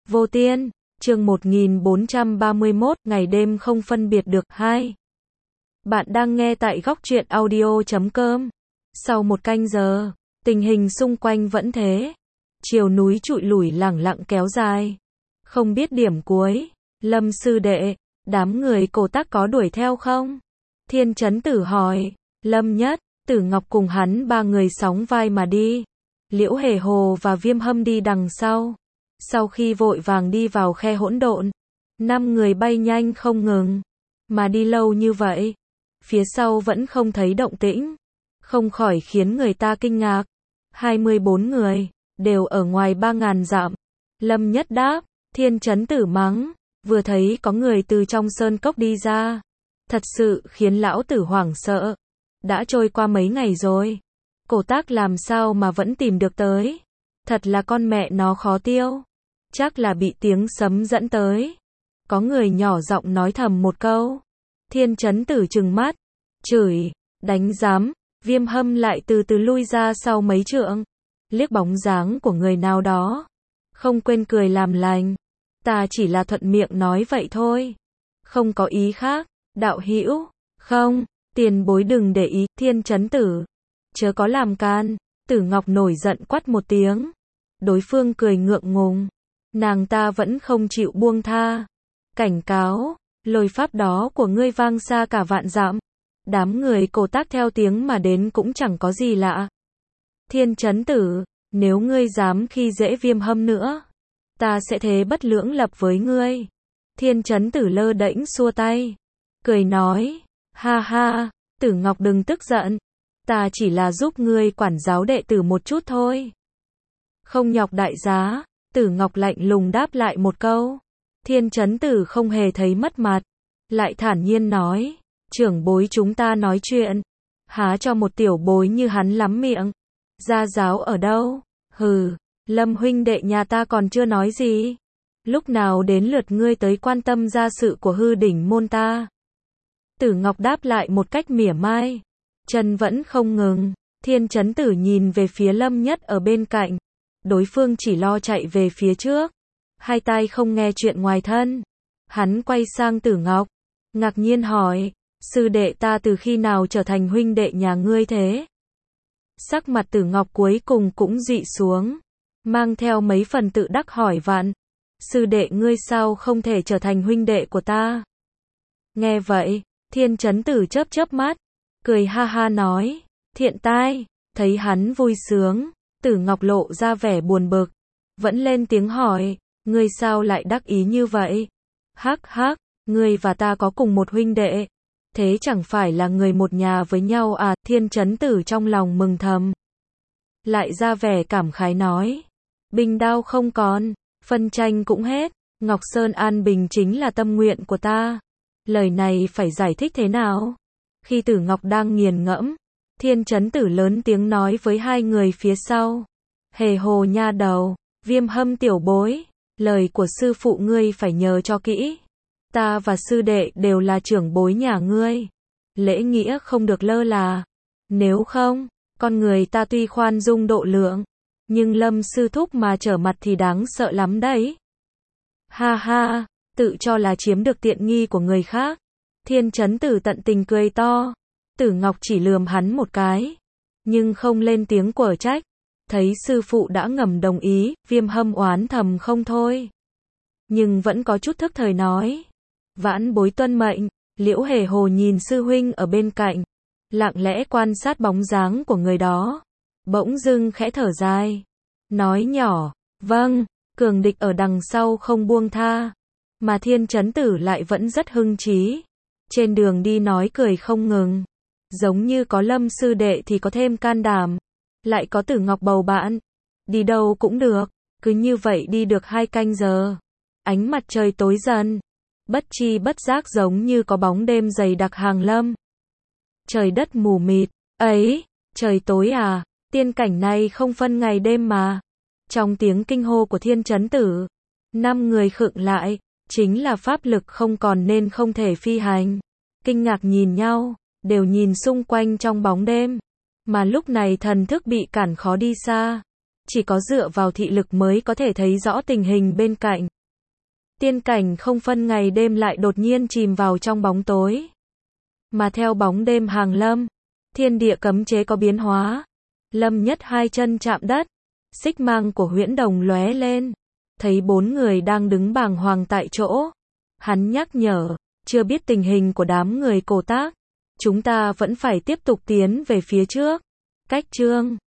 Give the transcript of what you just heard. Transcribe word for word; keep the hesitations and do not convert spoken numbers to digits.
Vô Tiên, chương một nghìn bốn trăm ba mươi mốt, ngày đêm không phân biệt được. Hai. Bạn đang nghe tại góc truyện audio chấm com. Sau một canh giờ, tình hình xung quanh vẫn thế. Chiều núi trụi lủi lẳng lặng kéo dài. Không biết điểm cuối. Lâm sư đệ, đám người Cổ Tác có đuổi theo không? Thiên Chấn Tử hỏi. Lâm Nhất, Tử Ngọc cùng hắn ba người sóng vai mà đi. Liễu Hề Hồ và Viêm Hâm đi đằng sau. Sau khi vội vàng đi vào khe hỗn độn, năm người bay nhanh không ngừng. Mà đi lâu như vậy, phía sau vẫn không thấy động tĩnh. Không khỏi khiến người ta kinh ngạc. hai mươi bốn người, đều ở ngoài ba ngàn dặm. Lâm Nhất đáp. Thiên Chấn Tử mắng. Vừa thấy có người từ trong sơn cốc đi ra, thật sự khiến lão tử hoảng sợ. Đã trôi qua mấy ngày rồi, Cổ Tác làm sao mà vẫn tìm được tới. Thật là con mẹ nó khó tiêu. Chắc là bị tiếng sấm dẫn tới. Có người nhỏ giọng nói thầm một câu. Thiên Chấn Tử trừng mắt, chửi, đánh giám. Viêm Hâm lại từ từ lui ra sau mấy trượng, liếc bóng dáng của người nào đó, không quên cười làm lành. Ta chỉ là thuận miệng nói vậy thôi, không có ý khác. Đạo hữu, không, tiền bối đừng để ý. Thiên Chấn Tử, chớ có làm can. Tử Ngọc nổi giận quát một tiếng. Đối phương cười ngượng ngùng. Nàng ta vẫn không chịu buông tha. Cảnh cáo, lôi pháp đó của ngươi vang xa cả vạn dặm. Đám người Cổ Tác theo tiếng mà đến cũng chẳng có gì lạ. Thiên Chấn Tử, nếu ngươi dám khi dễ Viêm Hâm nữa, ta sẽ thế bất lưỡng lập với ngươi. Thiên Chấn Tử lơ đễnh xua tay, cười nói, ha ha, Tử Ngọc đừng tức giận. Ta chỉ là giúp ngươi quản giáo đệ tử một chút thôi. Không nhọc đại giá. Tử Ngọc lạnh lùng đáp lại một câu. Thiên Chấn Tử không hề thấy mất mặt, lại thản nhiên nói, trưởng bối chúng ta nói chuyện, há cho một tiểu bối như hắn lắm miệng. Gia giáo ở đâu? Hừ, Lâm huynh đệ nhà ta còn chưa nói gì. Lúc nào đến lượt ngươi tới quan tâm gia sự của hư đỉnh môn ta? Tử Ngọc đáp lại một cách mỉa mai. Chân vẫn không ngừng. Thiên Chấn Tử nhìn về phía Lâm Nhất ở bên cạnh. Đối phương chỉ lo chạy về phía trước, hai tai không nghe chuyện ngoài thân. Hắn quay sang Tử Ngọc, ngạc nhiên hỏi, sư đệ ta từ khi nào trở thành huynh đệ nhà ngươi thế? Sắc mặt Tử Ngọc cuối cùng cũng dịu xuống, mang theo mấy phần tự đắc hỏi vặn, sư đệ ngươi sao không thể trở thành huynh đệ của ta? Nghe vậy, Thiên Chấn Tử chớp chớp mắt, cười ha ha nói, thiện tai. Thấy hắn vui sướng, Tử Ngọc lộ ra vẻ buồn bực, vẫn lên tiếng hỏi, ngươi sao lại đắc ý như vậy? Hắc hắc, ngươi và ta có cùng một huynh đệ, thế chẳng phải là người một nhà với nhau à? Thiên Chấn Tử trong lòng mừng thầm, lại ra vẻ cảm khái nói, binh đao không còn, phân tranh cũng hết, Ngọc Sơn an bình chính là tâm nguyện của ta. Lời này phải giải thích thế nào? Khi Tử Ngọc đang nghiền ngẫm, Thiên Chấn Tử lớn tiếng nói với hai người phía sau, Hề Hồ nha đầu, Viêm Hâm tiểu bối, lời của sư phụ ngươi phải nhớ cho kỹ. Ta và sư đệ đều là trưởng bối nhà ngươi, lễ nghĩa không được lơ là. Nếu không, con người ta tuy khoan dung độ lượng, nhưng Lâm sư thúc mà trở mặt thì đáng sợ lắm đấy. Ha ha, tự cho là chiếm được tiện nghi của người khác. Thiên Chấn Tử tận tình cười to. Tử Ngọc chỉ lườm hắn một cái, nhưng không lên tiếng quở trách. Thấy sư phụ đã ngầm đồng ý, Viêm Hâm oán thầm không thôi, nhưng vẫn có chút thức thời nói, vãn bối tuân mệnh. Liễu Hề Hồ nhìn sư huynh ở bên cạnh, lặng lẽ quan sát bóng dáng của người đó, bỗng dưng khẽ thở dài, nói nhỏ, vâng. Cường địch ở đằng sau không buông tha, mà Thiên Chấn Tử lại vẫn rất hưng trí, trên đường đi nói cười không ngừng, giống như có Lâm sư đệ thì có thêm can đảm, lại có Tử Ngọc bầu bạn, đi đâu cũng được. Cứ như vậy đi được hai canh giờ, ánh mặt trời tối dần, bất chi bất giác giống như có bóng đêm dày đặc hàng lâm. Trời đất mù mịt, ấy, trời tối à? Tiên cảnh này không phân ngày đêm mà. Trong tiếng kinh hô của Thiên Chấn Tử, năm người khựng lại, chính là pháp lực không còn nên không thể phi hành. Kinh ngạc nhìn nhau, đều nhìn xung quanh trong bóng đêm, mà lúc này thần thức bị cản khó đi xa, chỉ có dựa vào thị lực mới có thể thấy rõ tình hình bên cạnh. Tiên cảnh không phân ngày đêm lại đột nhiên chìm vào trong bóng tối. Mà theo bóng đêm hàng lâm, thiên địa cấm chế có biến hóa. Lâm Nhất hai chân chạm đất, xích mang của Huyễn Đồng lóe lên, thấy bốn người đang đứng bàng hoàng tại chỗ. Hắn nhắc nhở, chưa biết tình hình của đám người cổ tác, chúng ta vẫn phải tiếp tục tiến về phía trước. Cách chương